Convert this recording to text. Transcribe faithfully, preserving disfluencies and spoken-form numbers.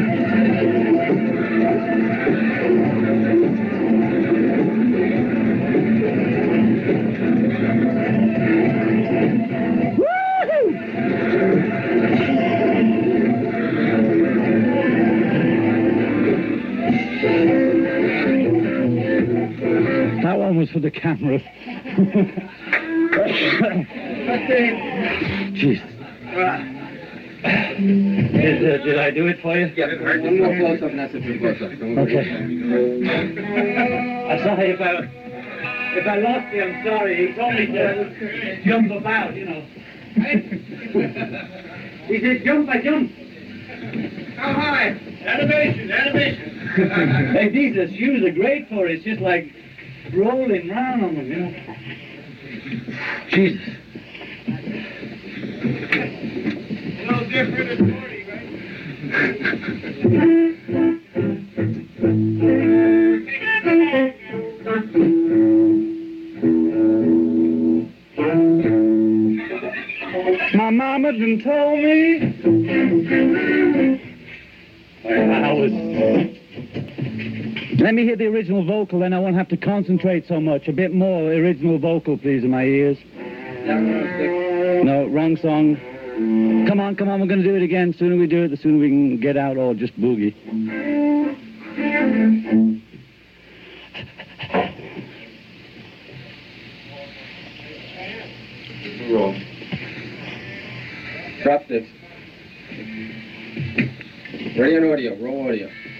That one was for the camera. Jesus. Did, uh, did I do it for you? Yeah, one more close-up and that's it for close-up. Okay. I'm sorry if I, if I lost you, I'm sorry. He told me to jump about, you know. He said, jump, I jump. How high? Animation, animation. Hey, these are shoes are great for it. It's just like rolling round on them, you know. Jesus. No different than forty, right? My mama done told me I was... Let me hear the original vocal, then I won't have to concentrate so much. A bit more original vocal, please, in my ears. No, wrong song. Come on, come on, we're going to do it again. The sooner we do it, the sooner we can get out or just boogie. Roll. Drop this. Ready on audio, roll audio.